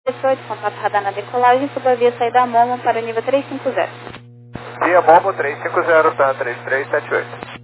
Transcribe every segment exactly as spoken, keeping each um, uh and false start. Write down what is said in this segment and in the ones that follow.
oito, contato radar na decolagem, sob a via saída da Momo para o nível trezentos e cinquenta. Via Momo trezentos e cinquenta, tá, três três sete oito.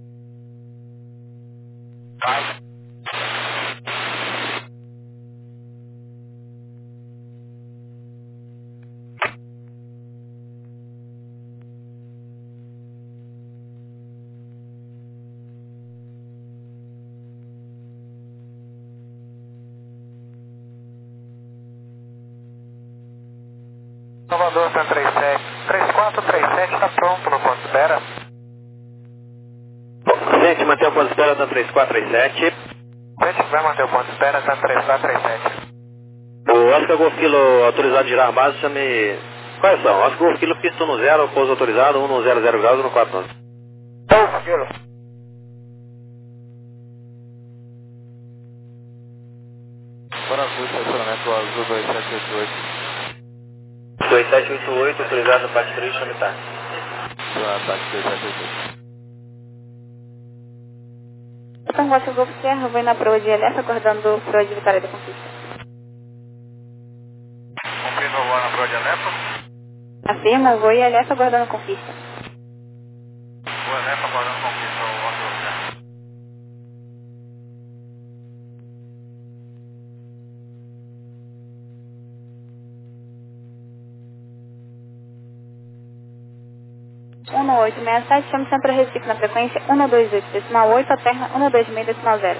Salvador, cento e trinta e sete, três quatro três sete, está pronto no ponto de espera. Gente, manter o ponto de espera da três quatro três sete. Gente, vai manter o ponto de espera, está três quatro três sete. O Oscar Golf Kilo autorizado de girar base, chame... Quais são? Oscar Golf Kilo, pista no zero, pouso autorizado, um no zero zero graus e no quatro nove. Golf Kilo. Paraguai, estacionamento azul dois sete oito oito. dois sete oito oito, autorizado no parte três, chame tá. Parte dois sete oito oito. Então, Rocha Golf Sierra, vou na proa de L F, aguardando proa de Vitória da Conquista. Cumprindo o voo na proa de Alepo. Afirma, vou e L F aguardando Conquista. O Alepo aguardando conquista, o Oscar. um oito seis sete, chame sempre Recife na frequência um dois oito decimal oito, a terra um dois seis decimal zero.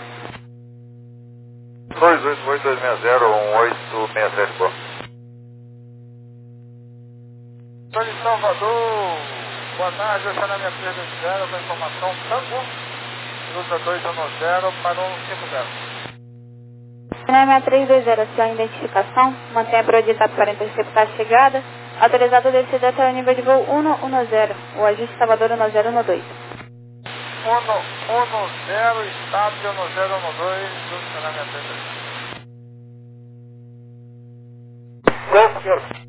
dois oito oito dois seis zero um oito seis sete, boa. Estou de Salvador, boa tarde, eu estou na minha perda de zero, com a informação Tango, luta dois um zero para um cinco zero. Final seis três dois zero, sua identificação, mantenha a prioridade para interceptar a chegada, autorizado a descida até o nível de voo um um zero, o ajuste Salvador um zero um dois. um zero, estável um zero um dois, luta na minha perda de zero. Gol,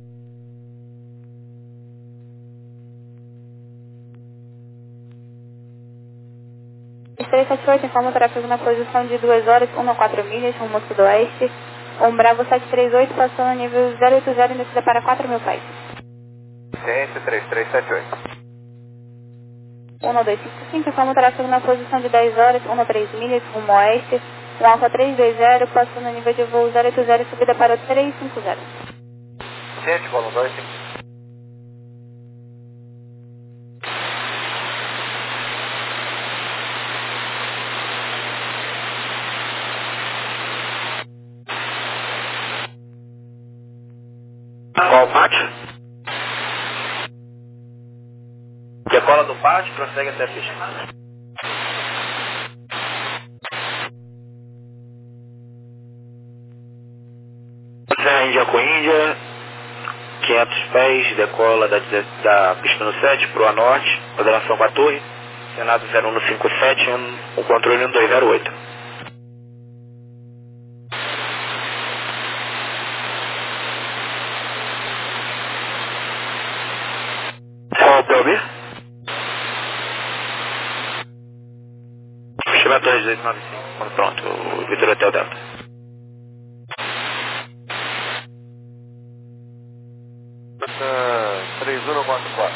três sete oito, informa o tráfego na posição de duas horas, um quatro milhas, rumo sudoeste. Um Bravo sete três oito, passando no nível zero oito zero, descida para quatro mil pés. Ciência três três sete oito. um dois cinco cinco, informa o tráfego na posição de dez horas, um três milhas, rumo oeste. Um Alfa três dois zero, passando no nível de voo zero oito zero, subida para o três cinco zero. Ciência, volume dois cinco. Qual pátio? Decola do pátio, prossegue até a pista. Serra Índia com Índia, quinhentos pés, decola da, da pista no sete, proa norte, moderação com a torre, Senado zero um cinco sete, o controle um dois zero oito. Qual para ouvir? Chama a torre dezoito nove cinco, quando pronto, o Vitor Hotel Delta. três um quatro quatro.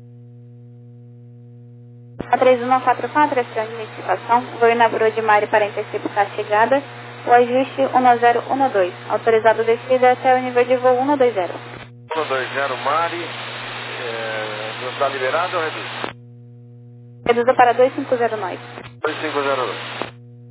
A três um quatro quatro, essa é a identificação. Vou na proa de Mari para interceptar a chegada. O ajuste um zero um dois, autorizado descida até o nível de voo um dois zero. um dois zero, Mari, é, não está liberado ou reduz? Reduza para dois cinco zero nove. dois cinco zero dois.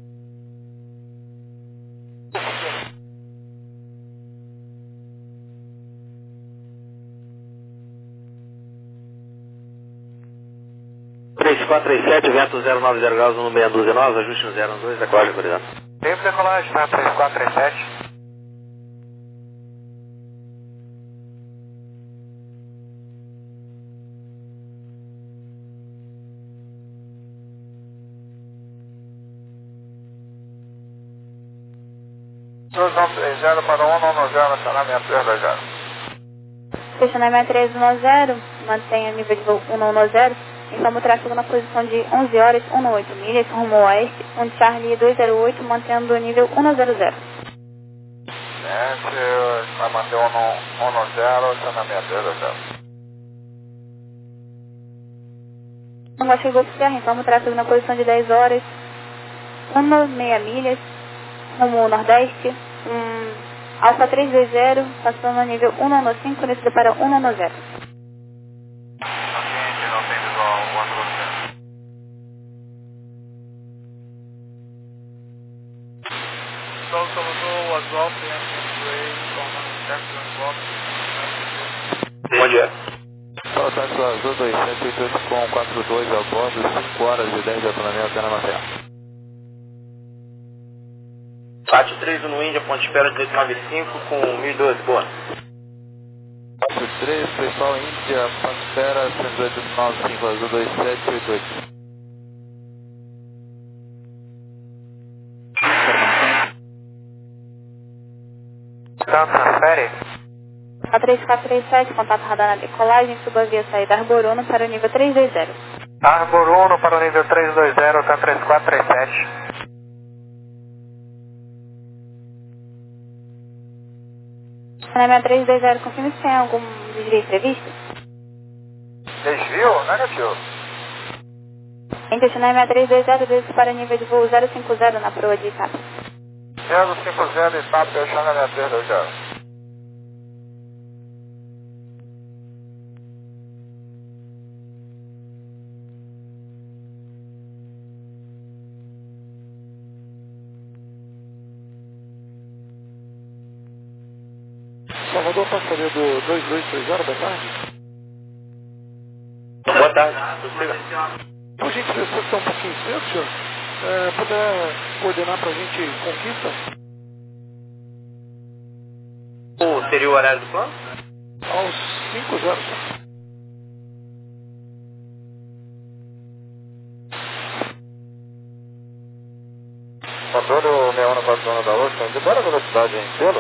três quatro três sete, vento zero nove zero graus, número seis um nove, ajuste no zero um dois, decolagem, autorizado. Tempo de decolagem, tá? três quatro três sete. dois um três zero para um um zero, será minha perda já. Estacionamento três um zero, mantenha o nível de voo um um zero. Informa o tráfego na posição de onze horas, um oito milhas, rumo oeste, um Charlie dois zero oito, mantendo o nível um zero zero. Sete, Vai manter um no zero, está na meia três dois zero. Não chegou para Serra, então o tráfego na posição de dez horas, uma meia milhas, rumo Nordeste, um Alfa três dois zero, passando no nível um nove cinco, descida para um nove zero. Ambiente, não tem visual, quatro zero. South Salvador was off the engine way from manufacturing block. Bom dia. Só táxi Azul dois sete oito oito com quatro dois ao bordo, cinco horas e dez de autonomia até na Terra. Pátio três no Índia, ponte espera de nove cinco com mil e doze, boa. Pátio três, pessoal Índia, ponte espera cento e oito nove cinco, Azul dois sete oito oito. Então, transfere. A três quatro três sete, contato radar na decolagem, suba via saída Arboruno para o nível três dois zero. Arboruno para o nível três dois zero, tá três quatro três sete. Cinema três dois zero, confirme se tem algum desvio previsto. Desvio? Negativo. Entre Cinema três dois zero, desce para o nível de voo zero cinco zero na proa de Itap. zero cinco zero, Itap, fechando a meia três dois zero. Salvador, passaria do dois dois três zero, boa tarde. Boa tarde, possível. Por gentileza, se está um pouquinho cedo, senhor, é, puder coordenar para a gente Conquista? Ou seria o horário do plano? Aos cinco zero, senhor. Controle o sessenta e um na quatro zona da Ocean, de qual a velocidade em pelo?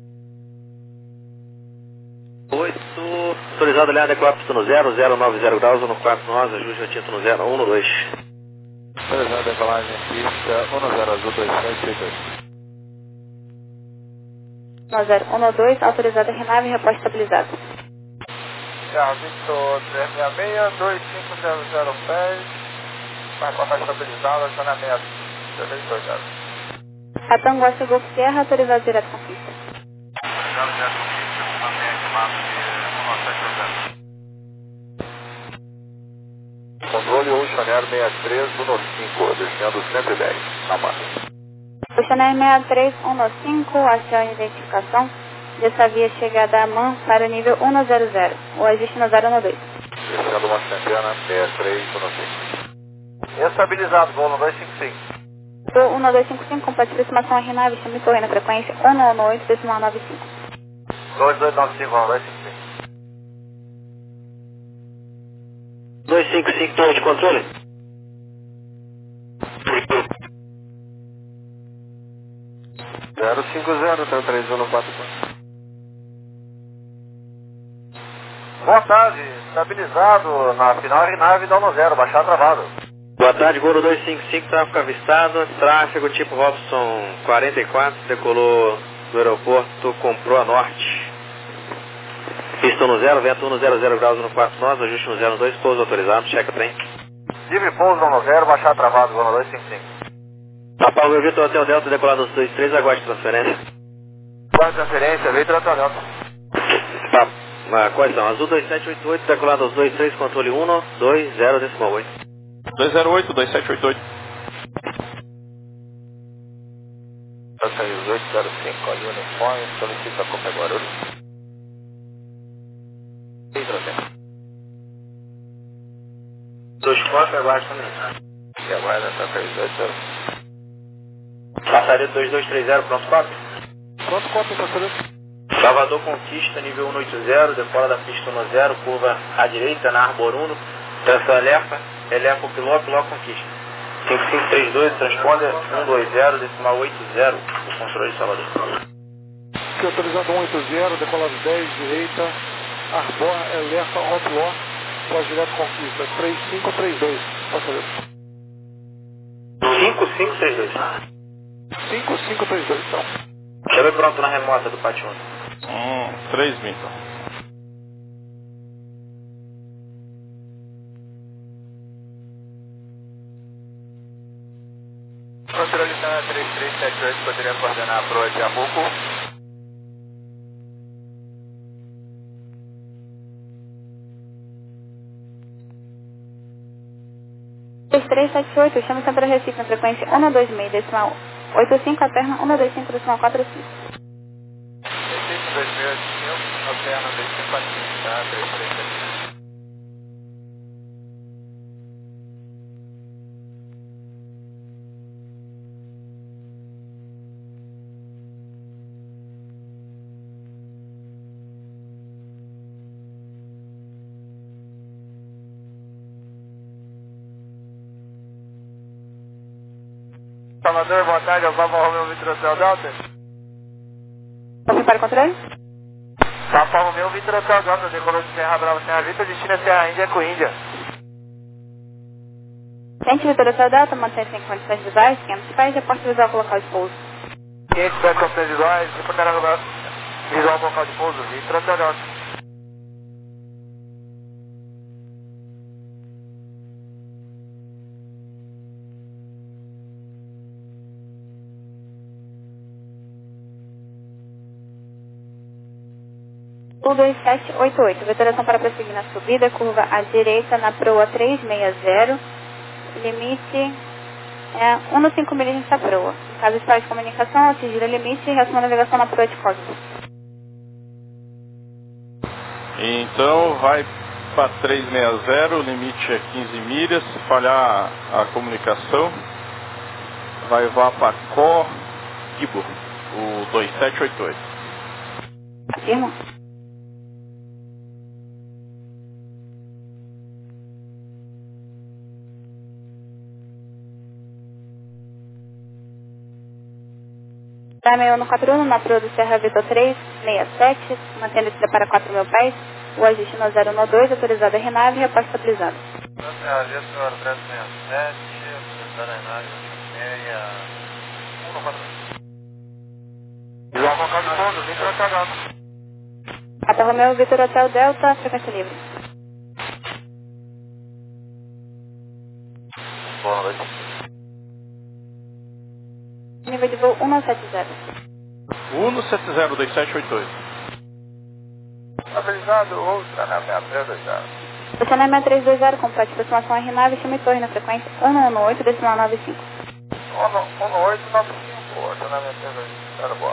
oito, autorizado aliado adequado no zero, zero nove zero graus, no quatro nós, ajuste atinto no zero, um no dois. Autorizado decolagem em pista, um zero Azul dois sete oito oito. um zero um dois, autorizado a renave e reposto estabilizado. Já, Victor três seis seis, dois cinco zero zero pés, vai com a mais estabilizada, está na meia três dois zero. A Tango chegou para Serra, autorizado direto com pista. Autorizado direto com pista, ambiente mapa de um nove sete zero. Controle Oceanair sessenta e três um cinco, descendo cento e dez, na marca. Oceanair sessenta e três um cinco, acione identificação. Dessa via chegada a Man para o nível um zero zero, o ajuste no zero um dois. Descendo uma centena, sessenta e três um cinco. Estabilizado, voo no dois cinco cinco. Do um dois cinco cinco, complete aproximação a renave, chame correndo na frequência um nove oito, decimal nove cinco. dois dois nove cinco, dois cinco cinco. dois cinco cinco, torre de controle. zero cinco zero, três um quatro quatro. Boa tarde, estabilizado na final renave da um zero, baixar travado. Boa tarde, Goro dois cinco cinco, tráfego avistado, tráfego tipo Robson quarenta e quatro, decolou do aeroporto, comprou a norte. Pista no zero, vento um zero zero graus no quatro nós, ajuste no zero dois, pouso autorizado, checa trem. Livre pouso no zero, baixar travado, no dois cinco cinco. Apagou Vitor Hotel Delta, decolado nos dois três, aguarde transferência. Qual a transferência? Veio Hotel Delta. Tá, ah, quais são? Azul dois sete oito oito, decolado aos dois três, controle um dois zero, decimal oito. dois zero oito, dois sete oito oito. dois oito zero cinco, ali uniforme, solicita a Copa Guarulhos. Dois quatro, aguarde também. E aguarda, tá três oito zero. Passaria dois dois três zero, pronto quatro. Quanto cópia, passaria? Salvador Conquista, nível um oito zero, decola da pista um zero, curva à direita, na Arboruno, trança Elefa, Elefa o piloto, piloto Conquista. cinco cinco três dois, transponder um dois zero, decimal oito zero, o controle de Salvador. Que autorizado um oito zero, decolado dez, direita, Arbor, Elefa, Outlaw, pós direto Conquista, três cinco três dois, passaria. cinco cinco três dois. cinco cinco três dois, então. Chame pronto na remota do Pátio um. Hum, três mil então. Controle de Sana três três sete oito, poderia coordenar a proa de Amuco. três três sete oito, chama Centro Recife na frequência um dois seis, decimal oito cinco, alterna um dois cinco, decimal quatro cinco. Recife dois mil e oitocentos, alterna dois cinco quatro cinco, tá? três três sete oito. Salvador, boa tarde, Alfa Romeo Vitor Hotel Delta. Vamos para o controle? Alfa Romeo Vitor Hotel Delta, decolou de Serra Brava, Serra Vitor, destino é Serra Índia, com Índia. Gente, Vitor Hotel Delta, mantém-se em condições visuais, quinhentos pés, reporte visual com local de pouso. quinhentos pés, condições visuais, reportar visual com local de pouso, Vitor Hotel Delta. U dois sete oito oito, veteração para prosseguir na subida, curva à direita na proa trezentos e sessenta, limite é um vírgula cinco milímetros da proa. Em caso de falha de comunicação, atingir o limite e reação navegação na proa de código. Então vai para trezentos e sessenta, o limite é quinze milhas, se falhar a comunicação, vai voar para Código, o dois sete oito oito. Afirmo. Meio no quatro um, na proa do Serra Vitor trezentos e sessenta e sete, mantendo-se para quatro mil pés, o ajuste no zero um dois, autorizado a renave e reposto estabilizado. Serra Vitor trezentos e sessenta e sete, autorizado a renave, um no quatro um. Visual com local de pouso, Vitor Hotel Delta. Alfa Romeo Vitor Hotel Delta, frequência livre. Boa noite. Nível de voo um nove sete zero. um sete zero dois sete oito oito. Autorizado, outra na seis três dois zero. Estacionamento seis três dois zero, complete aproximação a renave e chama torre na frequência um um oito, decimal nove cinco. um oito nove cinco, estacionamento seis dois zero, boa.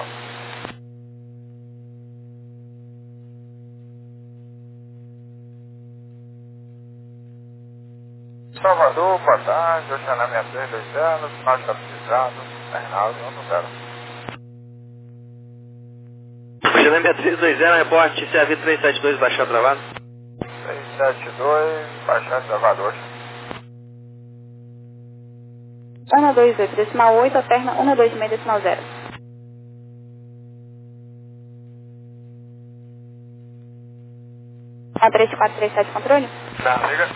Salvador, boa tarde, estacionamento seis dois zero, sinal estabilizado, Reinaldo, um zero. Estacionamento trezentos e vinte, reporte C A V trezentos e setenta e dois, baixar travado. trezentos e setenta e dois, baixar travado hoje. um dois oito, decimal oito, alterna um dois seis, decimal zero. um três quatro três sete, controle? Prossiga.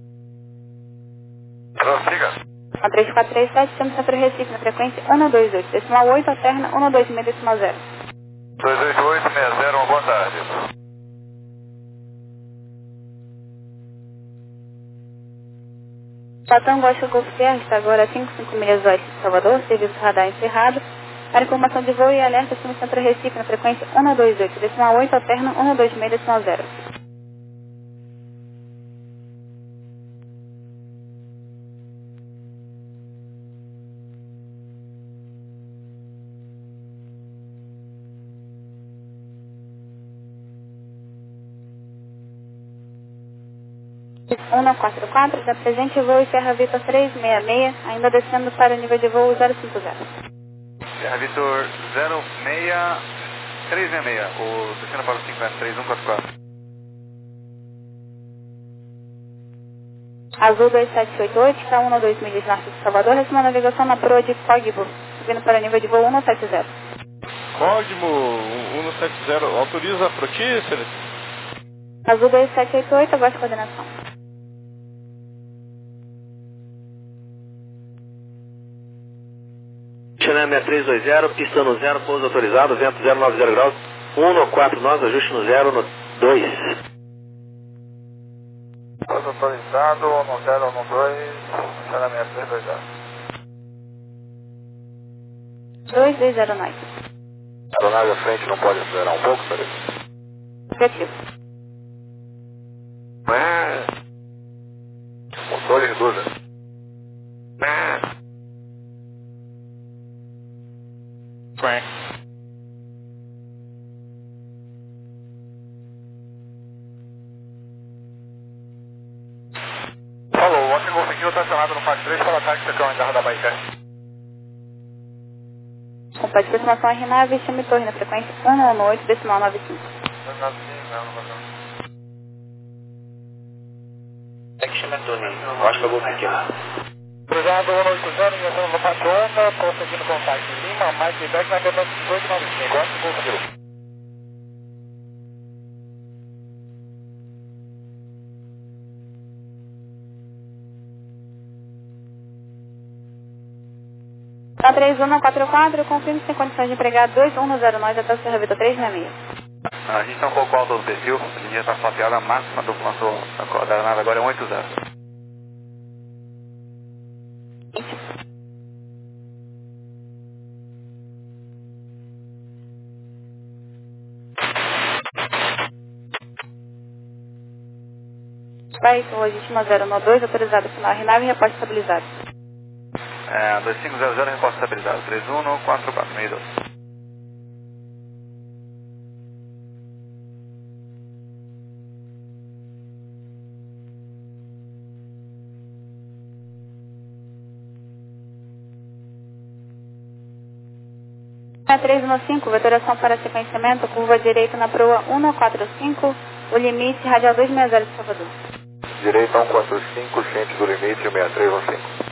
Prossiga. um três quatro três sete, chama Centro Recife na frequência um dois oito, decimal oito, alterna um dois seis, decimal zero. dois oito oito seis zero, uma boa tarde. Platão Oscar Golf Sierra está agora a cinco vírgula cinco milhas oeste de Salvador, serviço radar encerrado. Para informação de voo e alerta, chama Centro Recife na frequência um dois oito, decimal oito, alterna um dois seis, decimal zero. um quatro quatro, da presente voo e Serra Vitor trezentos e sessenta e seis, ainda descendo para o nível de voo zero cinco zero. Serra Vitor zero seis, trezentos e sessenta e seis, o destino para o cinquenta, três um quatro quatro. Azul dois sete oito oito, está um dois milhas norte de Salvador, recebe uma navegação na proa de Código, subindo para o nível de voo um sete zero. Código um sete zero, autoriza a protícia? Azul dois sete oito oito, aguarde coordenação. China seis três dois zero, pista no zero, pouso autorizado, vento zero nove zero graus. um no quatro nós, ajuste no zero no dois. Pode autorizado, no zero no dois, acionamento três dois zero. dois dois zero nove. Aeronave à frente não pode acelerar um pouco, Felipe? Negativo. Motor reduza. Quack. Falou, o Oscar Golf Eagle está acionado no F A C três para ataque secão em Terra da Bahia. Compete de aproximação R nove, chame torre na frequência um nove oito, decimal nove cinco. É que chama a torre, eu acho que eu vou pequeno. Cruzado um oito zero, injeção no Pato Onda, prosseguindo com táxi Lima, mais feedback na T dezoito nove cinco, Oscar Golf Eagle. A três um quatro quatro, confirme se tem condições de empregar dois um zero nove até o Serra Vitor três seis seis. A gente está um pouco alto do perfil, a linha está flapeada, a máxima do nosso da aeronave agora é um oito zero. Vai, legítima zero nove dois, autorizado final R nove e reporte estabilizado. É, dois cinco zero zero, reposto estabilizado, três um no quatro quatro seis dois. A três um cinco, vetoração para sequenciamento, curva direita na proa um quatro cinco, o limite radial dois seis zero de Salvador. Direita um quatro cinco, ciente do limite um seis três um cinco.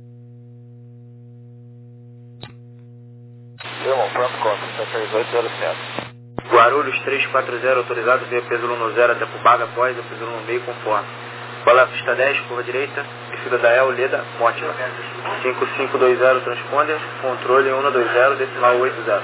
Irmão, pronto, conta, sete três oito zero sete. Guarulhos três quatro zero, autorizado via peso um no zero até Cubaga, após a peso um no meio, conforme. Bola pista dez, curva direita, descida da El, Leda, Mótima. cinco cinco dois zero, transponder, controle um dois zero, decimal oito zero.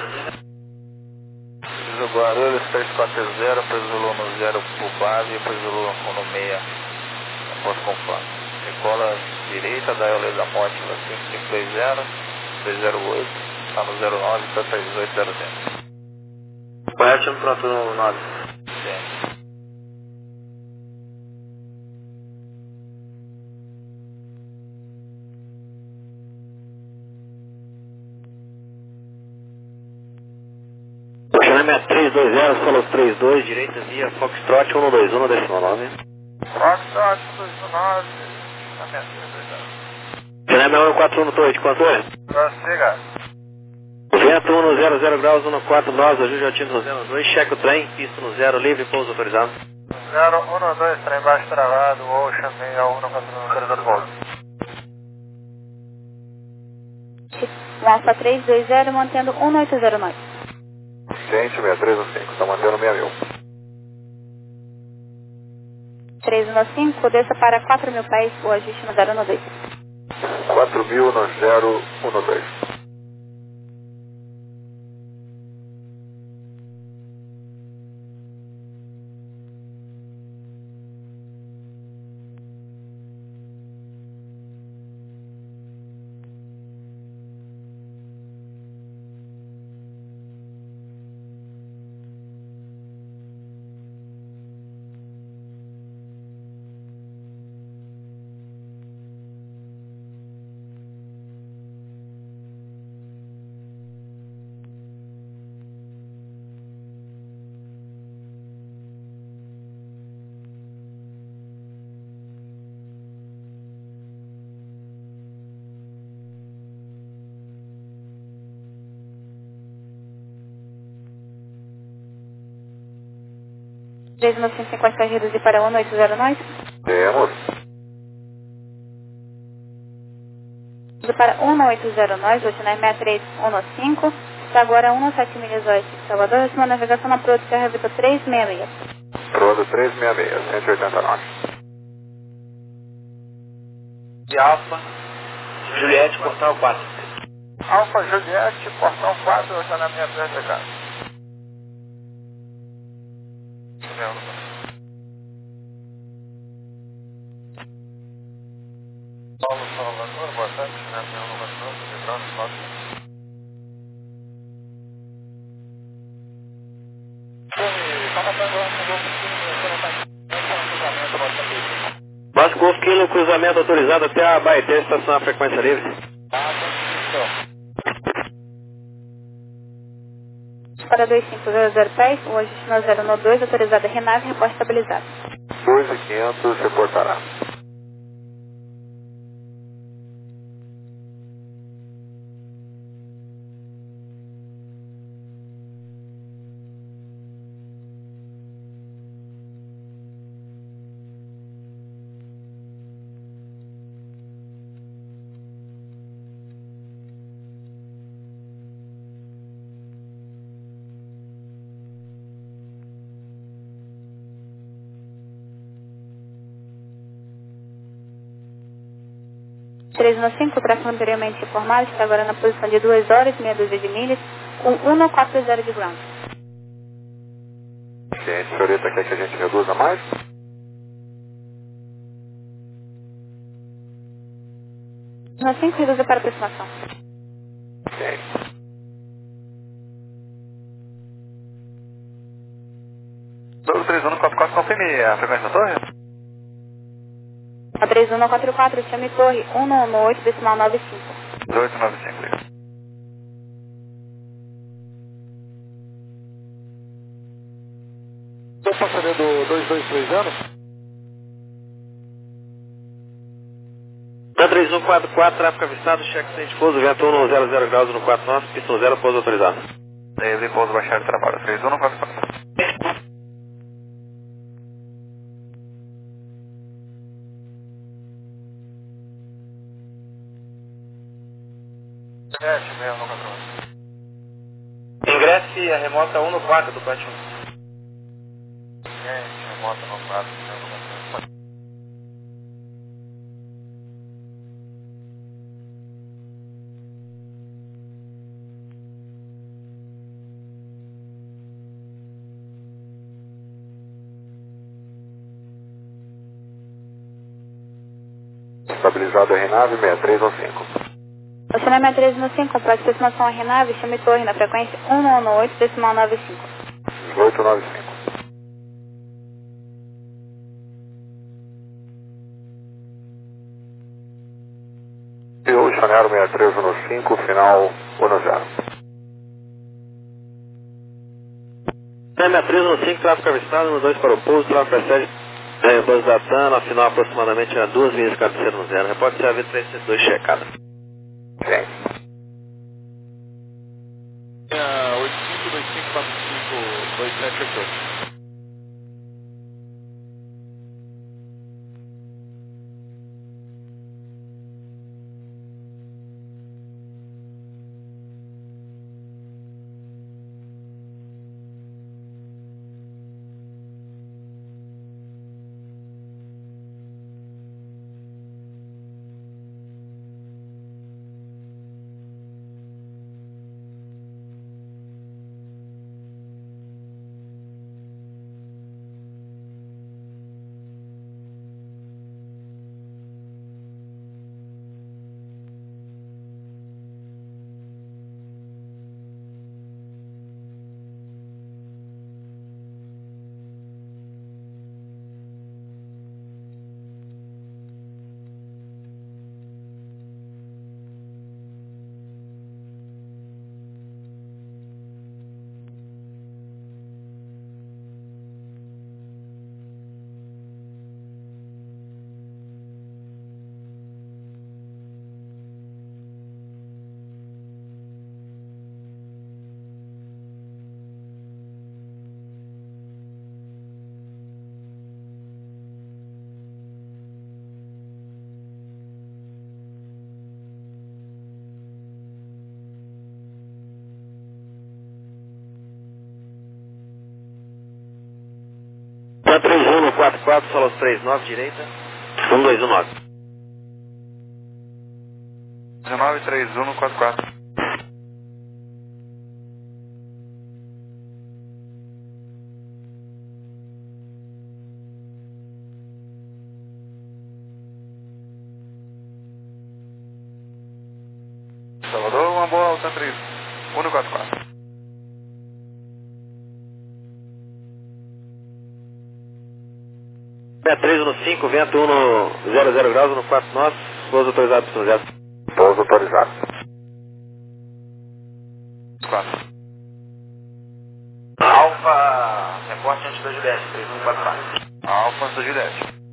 Piso Guarulhos três quatro zero, peso um no zero por base, peso um no meia, após conforme. Decola direita da El, Leda, Mótima, cinco cinco dois zero, dois zero oito, está no zero nove, está três oito zero zero. Correto, chama pronto no nove. Sim. Chamamento três dois zero, solo três dois, direita via Foxtrot um dois um, decimal nove. Foxtrot um dois nove, chamamento três dois zero. Chamamento um quatro um no torre, de quanto é? Prossiga. Vento um no zero zero graus, um no quatro nove, ajuste altindo no zero dois, checa o trem, pista no zero, livre, pouso autorizado. zero um dois, trem baixo travado, Ocean meia um quatro um, autorizado pouso. Alfa três dois zero, mantendo um oito zero nove. Ciente seis três um cinco, está mantendo seis mil. três um cinco, desça para quatro mil pés, o ajuste no zero dois. quatro mil no zero um dois. três um cinco, cinquenta reduzir para um oito zero nove. Temos. Para um oito zero nove, hoje na seis três um cinco, está agora um sete milhas oeste de Salvador, última navegação na proa de Serra Vitor três seis seis. Proa do três seis seis, cento e oitenta nove. De Alfa, Juliette, portal quatro. Alfa Juliette, portão quatro, hoje na minha frente, cara. Mel, no Paulo Salvador, boa tarde, Chinelo Mel, no Mato, lembrando, quatro. Vasco Golf Kilo, cruzamento autorizado até a Baeté, estação a frequência livre. Para dois cinco zero zero pés, hoje no zero nove dois, autorizada Renave, reporte estabilizado. dois mil e quinhentos, reportará. três um cinco, o tráfego anteriormente informado, está agora na posição de duas horas, meia dúzia de milhas, com um nove quatro zero de ground. Gente, senhorita, quer que a gente reduza mais? três um cinco, reduza para aproximação. Ok. dois três um quatro quatro, confirme a frequência da torre? A três um quatro quatro, chame torre um nove oito, decimal nove cinco. dezoito nove cinco, liga. Estou passageiro do dois dois três zero? Da três um quatro quatro, tráfego avistado, cheque sem pouso, vento um zero zero graus no quatro nove, pistão zero, pouso autorizado. Ele pouso baixar de trabalho, três um quatro quatro. sete meia no controle. Ingresse a remota um no quatro do quatro um. Gente, remota no quatro, meia no controle. Estabilizado a Renave, seis três um cinco. Estacionamento três um cinco, para aproximação a Renave, chame torre na frequência um nove oito, decimal nove cinco. dezoito nove cinco. E o Chanero seis três um cinco, final um zero. seis três um cinco, tráfego avistado, no dois para o pouso, tráfego precede, é, dois da TAN, afinal aproximadamente a duas milhas cabeceira no zero. Repórte C A V três sete dois checada. Sim. oito cinco dois cinco quatro cinco dois sete oito oito. Da três um no quatro quatro, solos três nove, direita, um dois um nove. dezenove três um quatro quatro. três um quatro quatro. sessenta e três um cinco, vento um no zero zero graus, no quatro nós, pouso autorizado para zero. Pouso autorizado. quatro. Alfa, reporte antes da Juliette, três um quatro quatro. Alfa antes da Juliette.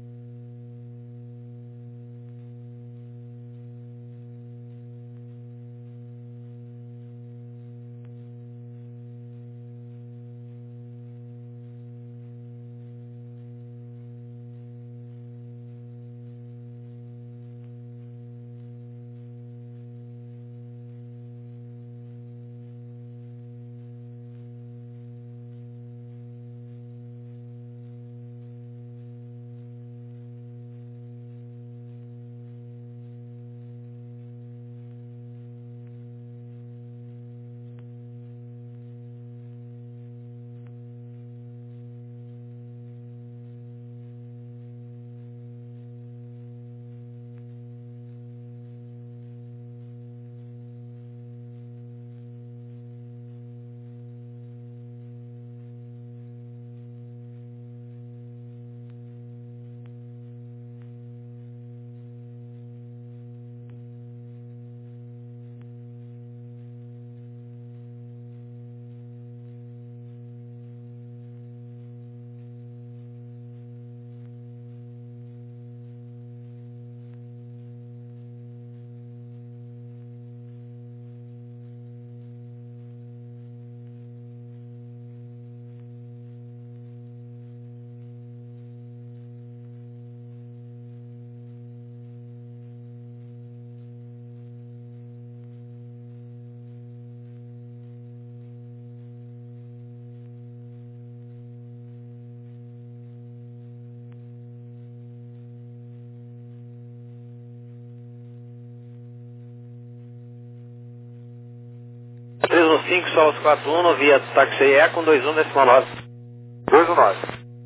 três um cinco, Solos quatro um, via táxi E com dois um decimal nove. dois um nove.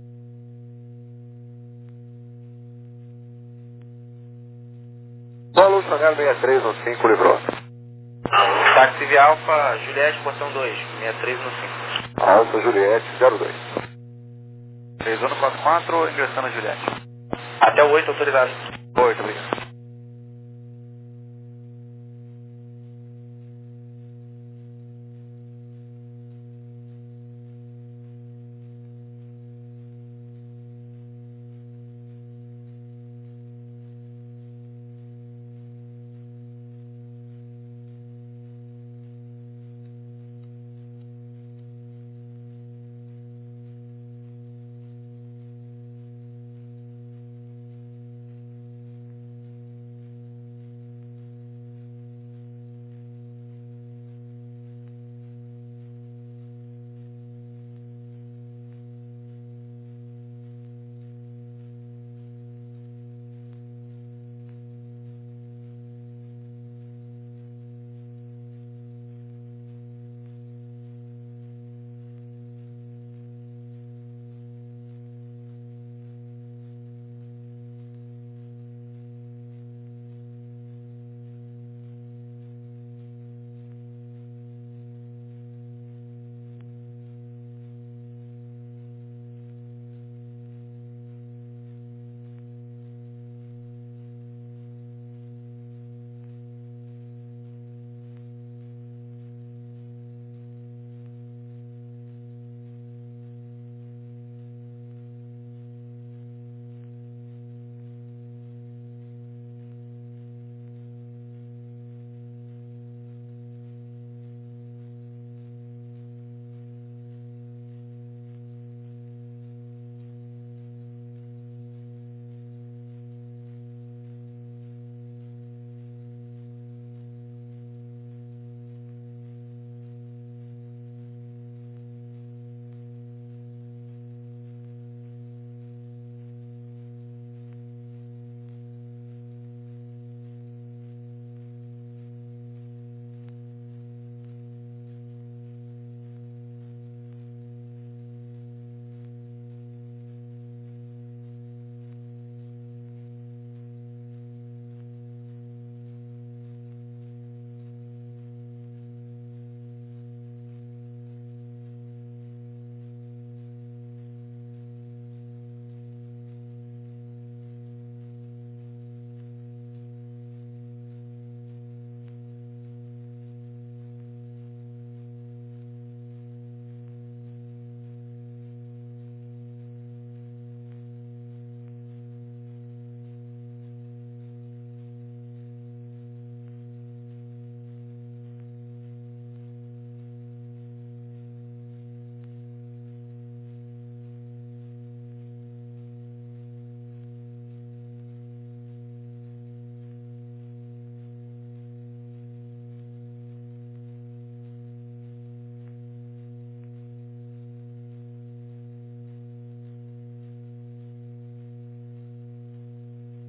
Solo Chanel seis três um cinco, livrou. Táxi via Alfa, Juliette, portão dois, seis três um cinco. Alfa Juliette zero dois. três um quatro quatro, ingressando a Juliette. Até o oito autorizado. oito, obrigado.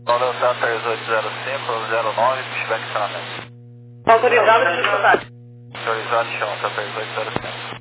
Valeu, tá três oito zero cinco zero nove, pushback ensinamento. Autorizado de dificuldade. Autorizado de chão, tá três oito zero cinco.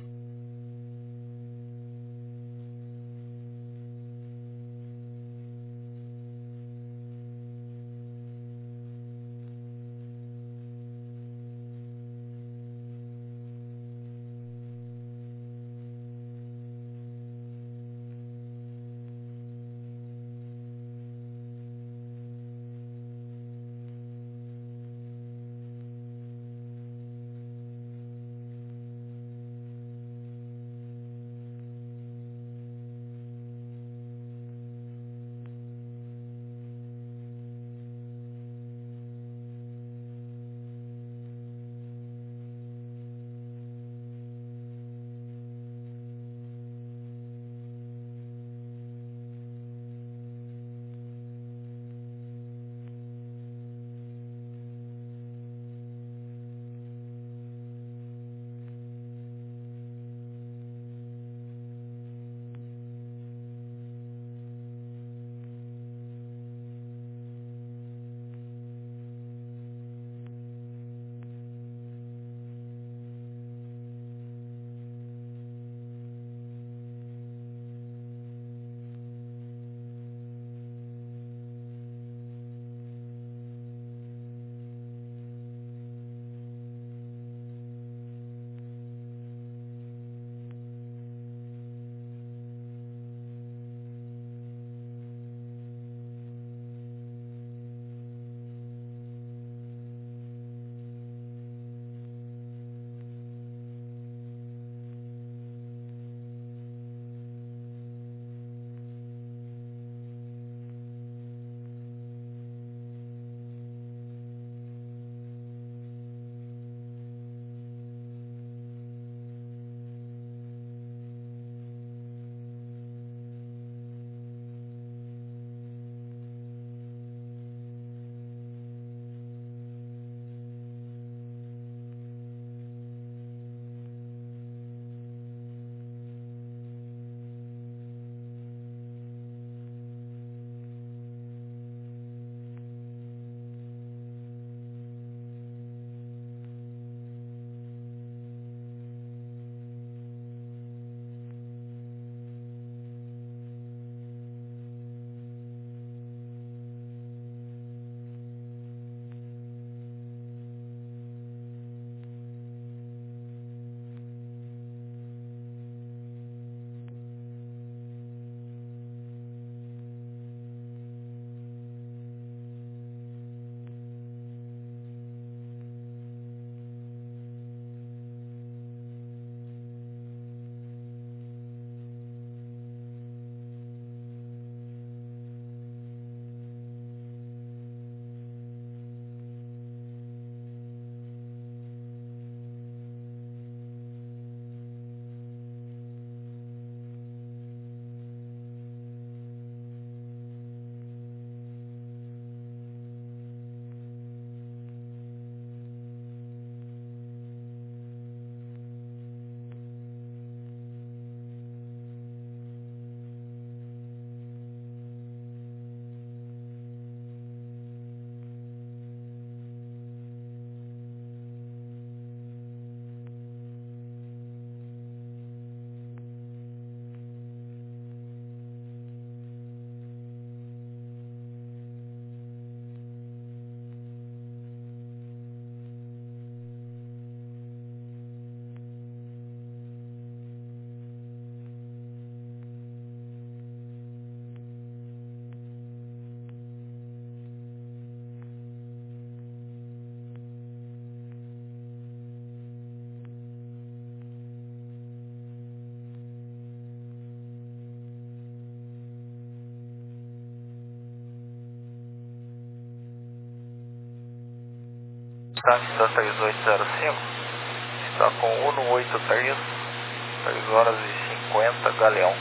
Está três oito zero cinco, está com um um oito três, três horas e cinquenta, Galeão.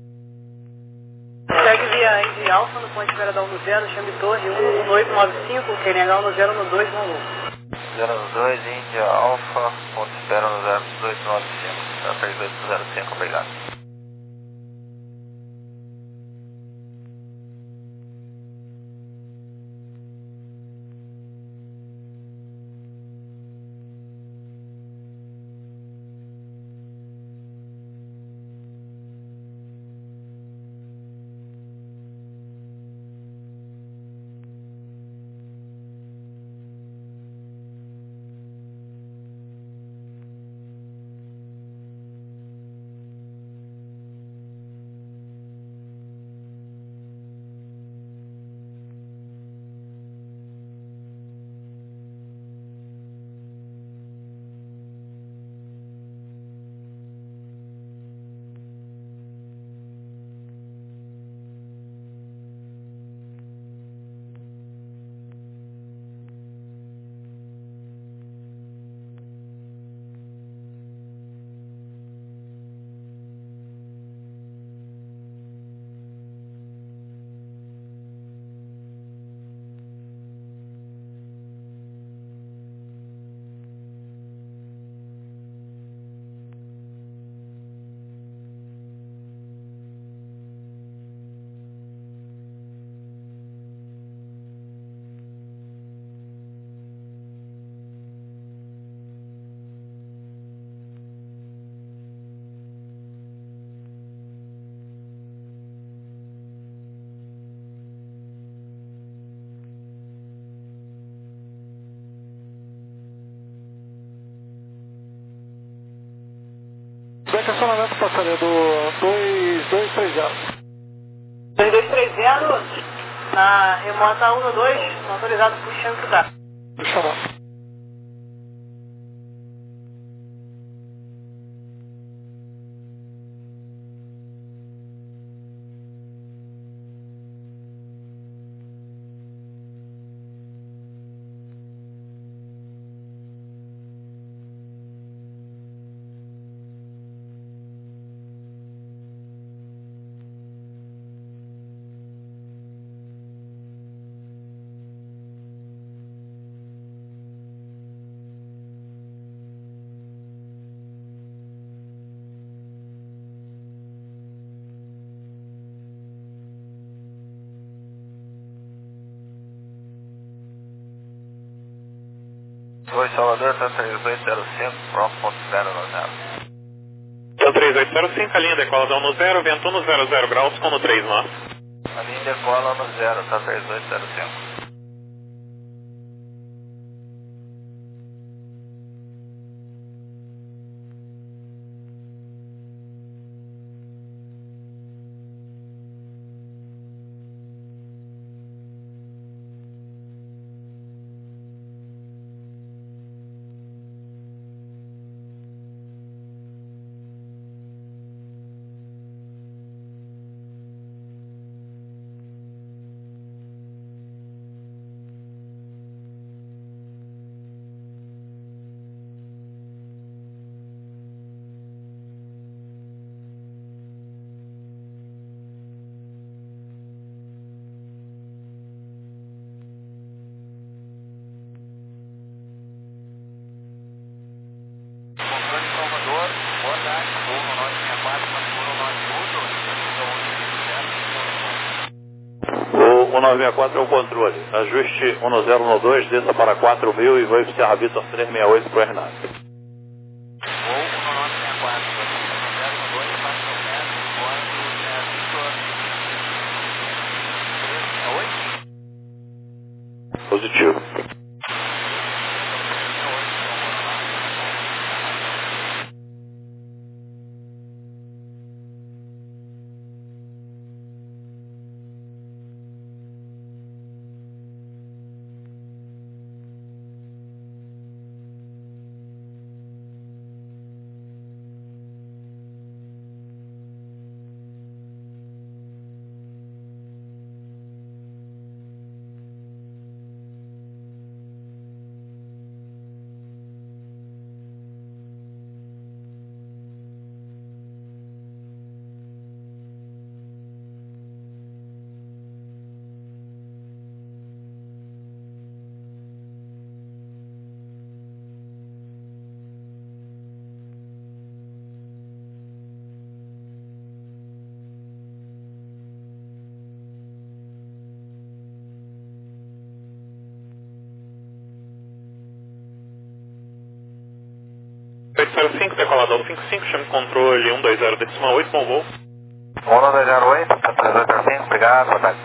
Segue via Indy Alfa no ponte Veradão no zero, chame torre um um oito nove cinco, Kenegal no zero no dois no um. zero no dois, Índia Alfa, ponte espera no zero oito nove cinco, está três oito zero cinco, obrigado. passageiro dois dois três zero. dois dois três zero, na remota um dois, autorizado puxando o carro. Chamar. Oi, Salvador, tá três dois zero cinco, próximo ponto zero no zero. Então três dois zero cinco, a linha decola no zero, vento no zero zero graus com no três nós. A linha decola no zero, tá três dois zero cinco. O nove seis quatro é o controle. Ajuste um zero um dois, desça para quatro mil e vai Sierra Vitor trezentos e sessenta e oito para o R N A V. Positivo. oito zero cinco, decolador cinco cinco, chame controle um dois zero decimal oito, bom voo. um dois zero oito, tá três dois zero cinco, obrigado, boa tarde.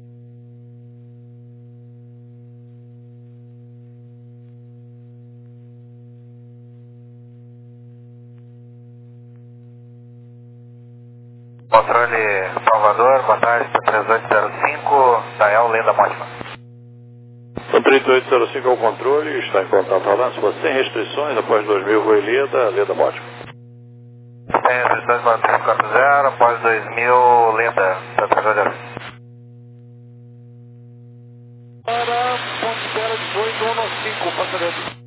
Controle Salvador, boa tarde, tá três dois zero cinco, Dael, Lenda Mótima. O trinta e oito zero cinco é o controle, está em contato avanço, sem restrições, após dois mil, Rui Leda, Leda Mótima. Sem restrições para três quatro zero, após dois mil, Lenda, tá três dois zero cinco. Para ponte zero dezoito um cinco, passageiro.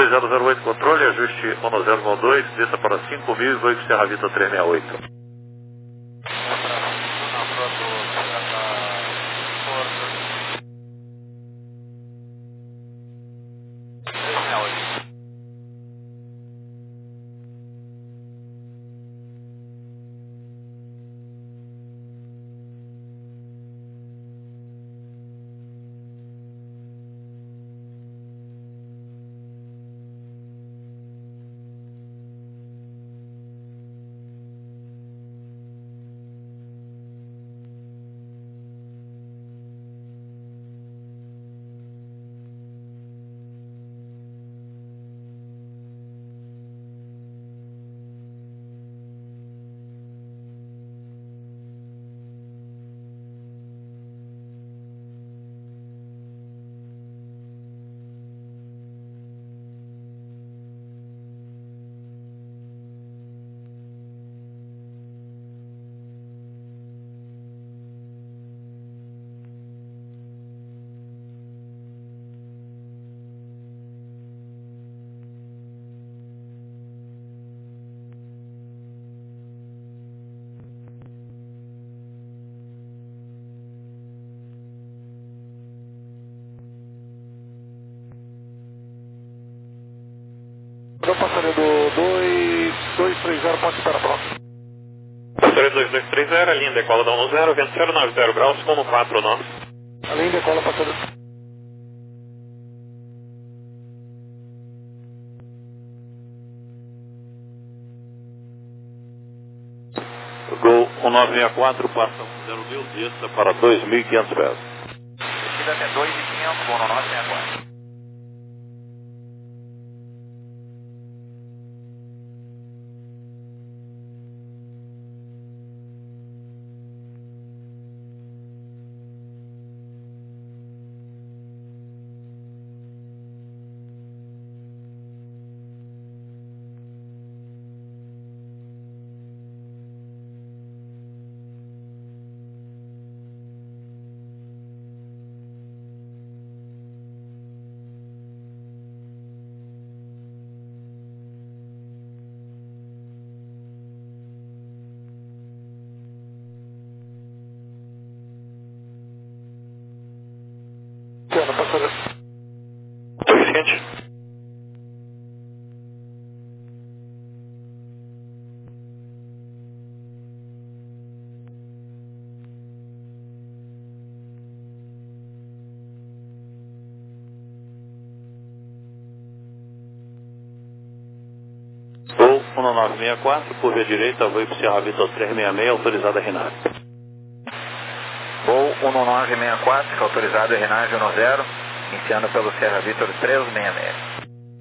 dois zero zero oito, controle, ajuste um zero um dois, desça para cinco mil e voo para Serra Vitor trezentos e sessenta e oito. Eu passaria do dois dois três zero, pode esperar pronto. Passaria dois dois três zero, a linha decola da um zero, vento zero nove zero graus, com quatro nós. A linha decola passaria. Gol um nove seis quatro, passa um zero mil, desça para dois mil e quinhentos pés. Descida até dois mil e quinhentos, gol no nove seis quatro. Cena, passaria. Suficiente. Gol um nove seis quatro, curva direita, voo para Serra Vitor trezentos e sessenta e seis, autorizada a RENAV. Gol um nove seis quatro, autorizado a RENAV um zero, iniciando pelo Serra Vitor trezentos e sessenta e seis.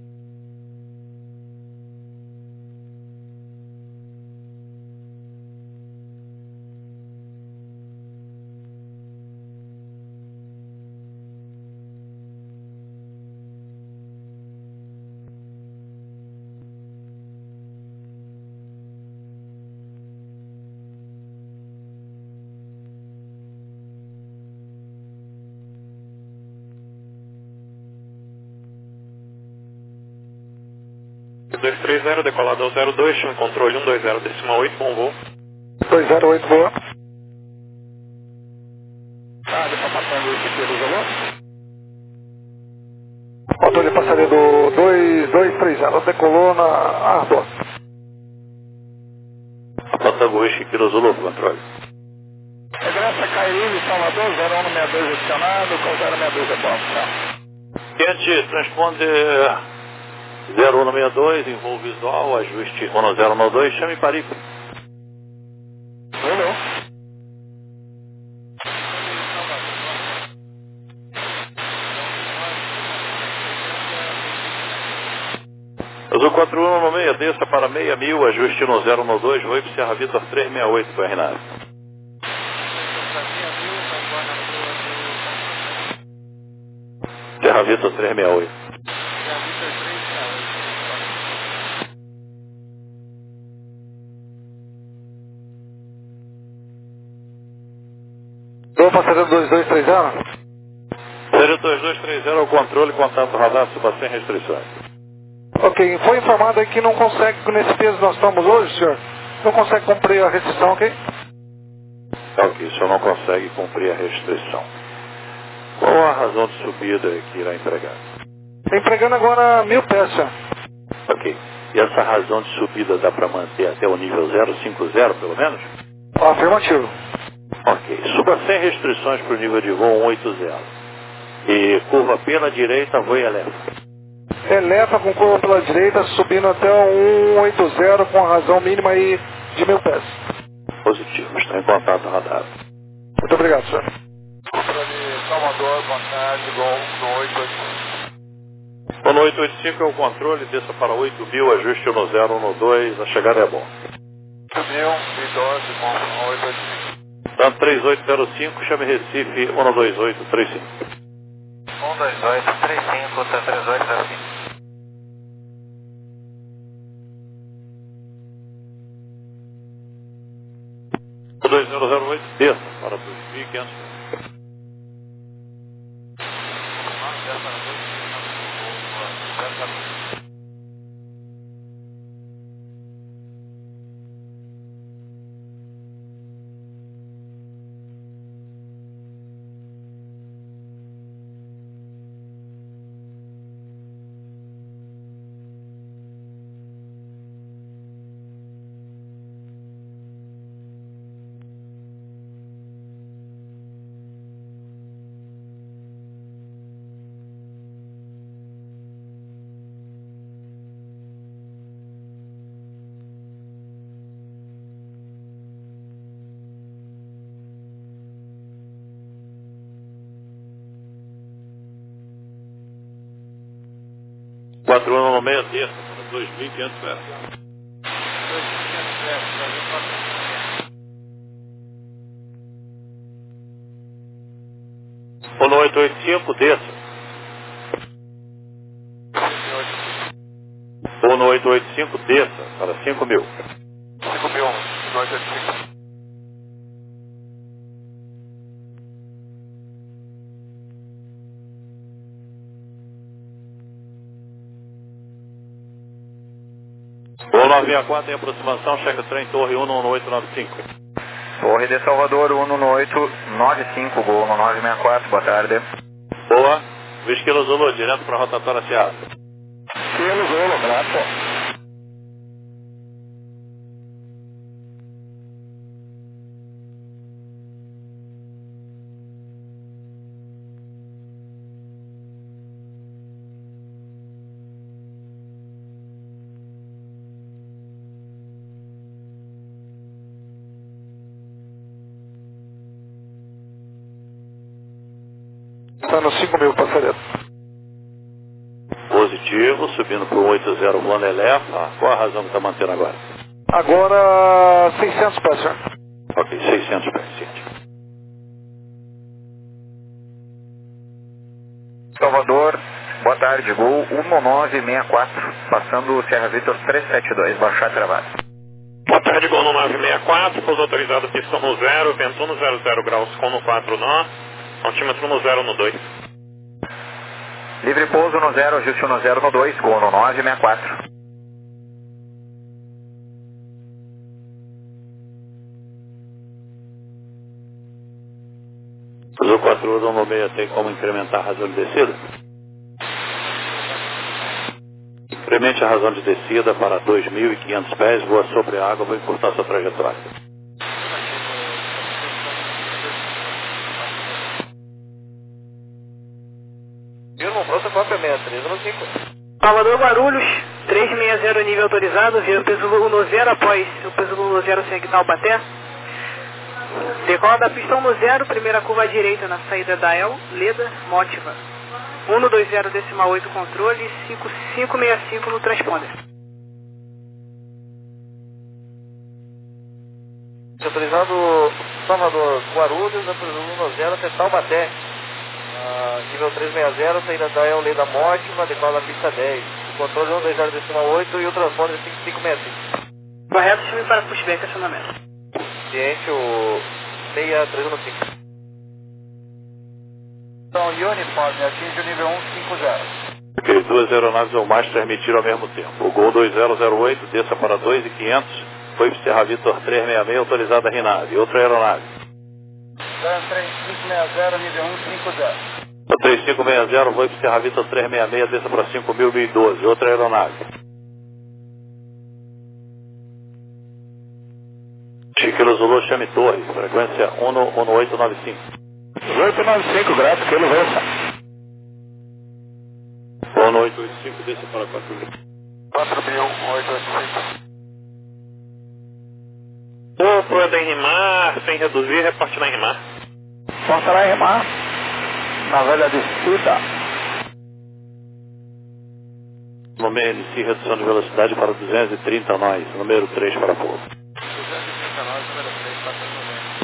dois três zero, decolado ao zero dois, chama controle um dois zero, decimal oito, bom voo. dois zero oito, boa. Ah, ele tá passando isso aqui do Zelão? Controle passaria do dois dois três zero, decolou na Ardor. Tango Whisky Kilo Zulu, controle. Regressa Cairine, Salvador, zero um seis dois adicionado, com zero seis dois é bom, tá? Quente, transponde zero um seis dois, em voo visual, ajuste um zero um dois, chame Parico. Valeu. Azul quatro um no meio, desça para meia mil, ajuste um zero um dois, voo para Serra Vitor trezentos e sessenta e oito para a RENAV. Serra Vitor trezentos e sessenta e oito. Estou passando dois dois três zero? Sério dois dois três zero, ao controle, contato radar, suba sem restrições. Ok, foi informado aí que não consegue, nesse peso que nós estamos hoje, senhor, não consegue cumprir a restrição, ok? Ok, o senhor não consegue cumprir a restrição. Qual a razão de subida que irá empregar? Está empregando agora mil pés, senhor. Ok. E essa razão de subida dá para manter até o nível zero cinquenta, pelo menos? Afirmativo. Ok. Suba sem restrições para o nível de voo cento e oitenta. E curva pela direita, voo e eleva. Eleva com curva pela direita, subindo até o cento e oitenta com a razão mínima aí de mil pés. Positivo. Está em contato radar. Muito obrigado, senhor. Salvador, boa tarde, Gol no oito oito cinco. No oito oito cinco é o controle, desça para oito mil, ajuste no zero no dois, a chegada é bom. oito mil e doze com oito oito cinco. Tanto três oito zero cinco, chame Recife um dois oito três cinco. um dois oito três cinco, tá três oito zero cinco. dois zero zero oito, desça para dois mil e quinhentos. quatro um no meio, desça para dois mil e quinhentos pés. dois mil e quinhentos pés, Brasil quatro. No oito oito cinco, desça. Ou no oito oito cinco, desça para cinco mil. cinco mil, dois oito cinco. Ou nove sessenta e quatro em aproximação, checa trem Torre um no oito nove cinco. Torre de Salvador, um no oito nove cinco, Gol no nove sessenta e quatro, boa tarde. Boa. Visquilo Zulu, direto para a rotatória Seara. Visquilo Zulu, graças. Está no cinco mil, passaredo. Positivo, subindo para o oito zero, voando eleva. Qual a razão que está mantendo agora? Agora seiscentos pés, senhor. Ok, seiscentos pés, sim. Salvador, boa tarde, Gol um nove sessenta e quatro, passando o Sierra Vitor trezentos e setenta e dois, baixar travado. Boa tarde, Gol no nove sessenta e quatro, pouso autorizado, pistão no zero, vento no zero zero graus, com no quatro nó, altímetro no zero no dois. Livre pouso no zero, ajuste no zero no dois, Gol no nove sessenta e quatro. O quatro um no meio tem como incrementar a razão de descida? Incremente a razão de descida para dois mil e quinhentos pés, voa sobre a água, vou encurtar sua trajetória. Irmão, pronto, propriamente, três no cinco. Salvador Guarulhos, trezentos e sessenta, nível autorizado, via o peso no zero após o peso no zero sem Taubaté. Decola da pistão no zero, primeira curva à direita na saída da El, Leda, Mótiva. um no dois zero decimal oito controle, cinco cinco seis cinco no transponder. Autorizado Salvador Guarulhos, autorizado no zero até Taubaté. Uh, nível trezentos e sessenta, saída da El, Leda, Mótiva, decola da pista dez. O controle um dois zero decimal oito e o transponder cinco cinco seis cinco. Correto, chame para pushback acionamento. Ciente, o seis três um cinco. Então, Uniforme, atinge o nível cento e cinquenta. Ok, duas aeronaves ou mais transmitiram ao mesmo tempo. O Gol dois zero zero oito, desça para dois mil e quinhentos, foi para Serra Vitor trezentos e sessenta e seis, autorizada a RINAV. Outra aeronave. três cinco seis zero, nível um cinco zero. O três cinco seis zero, foi para Serra Vitor trezentos e sessenta e seis, desça para cinco mil e doze. Outra aeronave. Chiqueiro Zulu, chame torre, frequência um um oito nove cinco. oito nove cinco, graças, que ele vença. um oito oito cinco, desça para quatro mil. quatro mil, oito oito cinco. Opa, da RIMAR, sem reduzir, reporte na RIMAR. Força lá, RIMAR. Na velha descida. Número N C, redução de velocidade para duzentos e trinta nós, número três para pouso. duzentos e trinta nós, número três, passando no meio.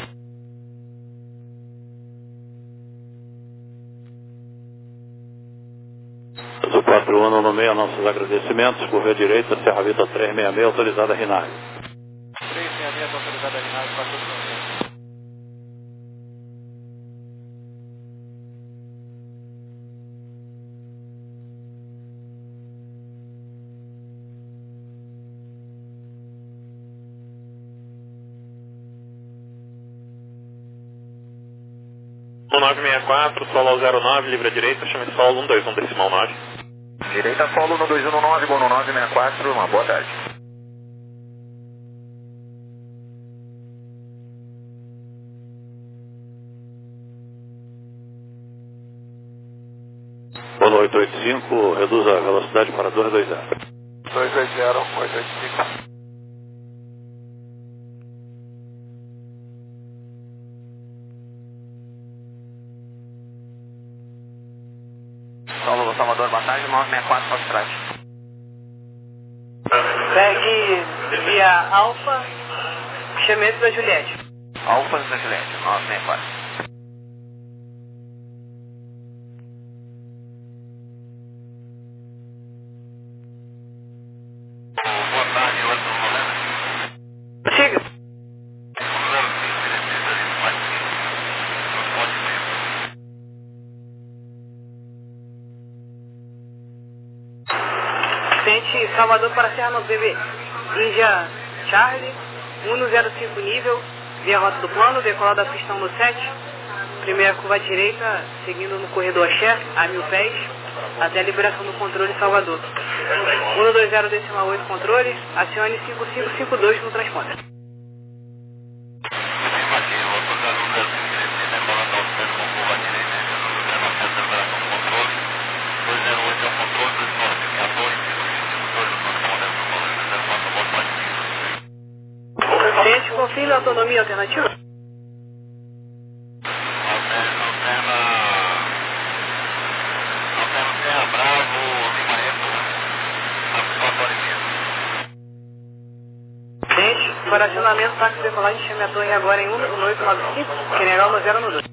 O quatro um no meio, nossos agradecimentos. Por via direita, Serra Vitor trezentos e sessenta e seis, autorizada a RINAV. três sessenta e seis, autorizada a RINAV, passando no meio. um nove seis quatro, solo ao zero nove, livre à direita, chame solo um dois um decimal nove. Direita solo no dois um nove, Gol no nove seis quatro, uma boa tarde. Polo oito oito cinco, reduz a velocidade para duzentos e vinte. dois oito zero, oito oito cinco. Solo Salvador, boa tarde, nove seis quatro, Fox Trot. Pegue via Alfa, chamamento da Juliette. Alfa da Juliette, nove seis quatro. Boa tarde, Anderson Molina. Siga. Tente Salvador para Serra Nova B B. Índia Charlie, um zero cinco nível, via rota do plano, decolar da pista no sete. Primeira curva à direita, seguindo no corredor Axé, a mil pés, até a liberação do controle Salvador. um dois zero decimal oito controle, acione cinco cinco cinco dois no transponder. Gente, confie na autonomia alternativa? Gente, para acionamento, táxi decolagem, chame a torre agora em um oito nove cinco, General no zero no dois.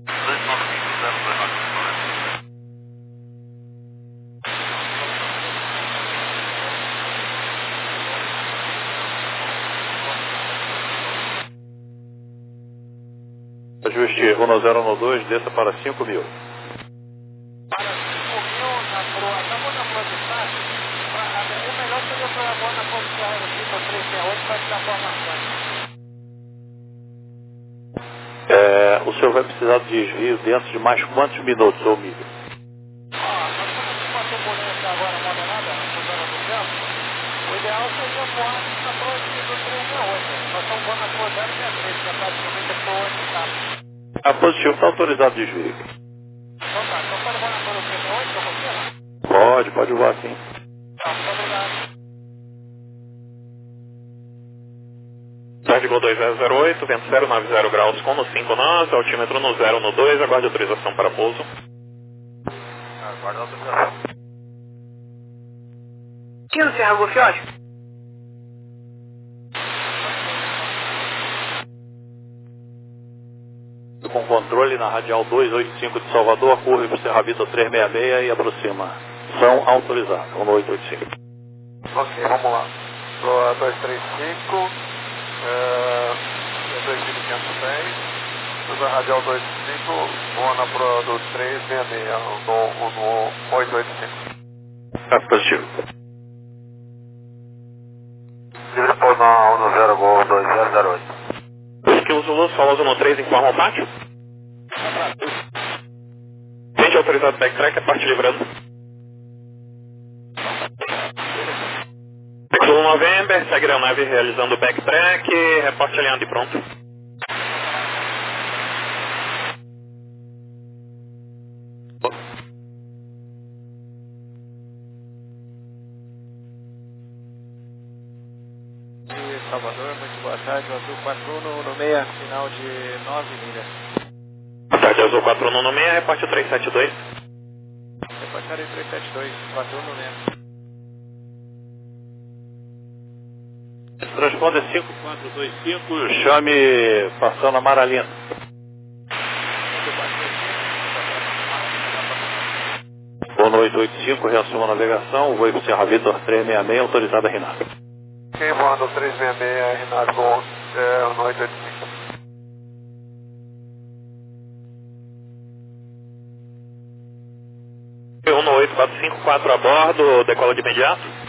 Ajuste um zero um dois, desça para cinco mil. Para cinco mil na proa, acabou na proa de táxi. O melhor seria para agora na proa de Serra Vitor trezentos e sessenta e oito para te dar formações. É, o senhor vai precisar de desvio dentro de mais quantos minutos ou milhas? Ah, nós estamos com uma turbulência agora moderada, na zona do tempo. O ideal seria voar na proa de trezentos e sessenta e oito. Nós estamos voando na proa zero sessenta e três, que é praticamente a proa de táxi. Ah, positivo, está autorizado de desvio. Então tá, então pode voar na proa de trezentos e oito, para você, né? Pode, pode voar sim. Tá, muito obrigado. Tarde Gol dois zero zero oito, vento zero nove zero graus com no cinco nós, altímetro no zero no dois, aguarde autorização para pouso. Aguarda a autorização. Aqui no Serra Golfiote. Com controle na radial duzentos e oitenta e cinco de Salvador, curve para o Serra Vitor trezentos e sessenta e seis e aproxima. São autorizados, um oito oito cinco. Ok, vamos lá. Proa duzentos e trinta e cinco, é, dois mil e quinhentos pés, usa a radial duzentos e cinco, voa na proa do trezentos e sessenta e seis, no, no oito oito cinco. Tá positivo. Livre por na um zero Gol dois zero zero oito. Skill Zulu, solo Zulu três, informa ao pátio. Gente autorizado backtrack, a parte livrando. Zulu November, segue a nave realizando o backtrack, reporte alinhado e pronto. Salvador, muito boa tarde, Azul quatro um no seis, final de nove milhas. Boa tarde, Azul quatro um no seis, reporte três sete dois. Reportarei três sete dois, quatro um no seis. Transponder cinco quatro dois cinco, chame passando a Maralina. Boa noite, oito cinco, reassuma a navegação, voo para Serra Vitor três seis seis, autorizada a Renata. Quem voando três seis seis, Renato Gol, é, um oito oito cinco. um oito quatro cinco quatro a bordo, decola de imediato.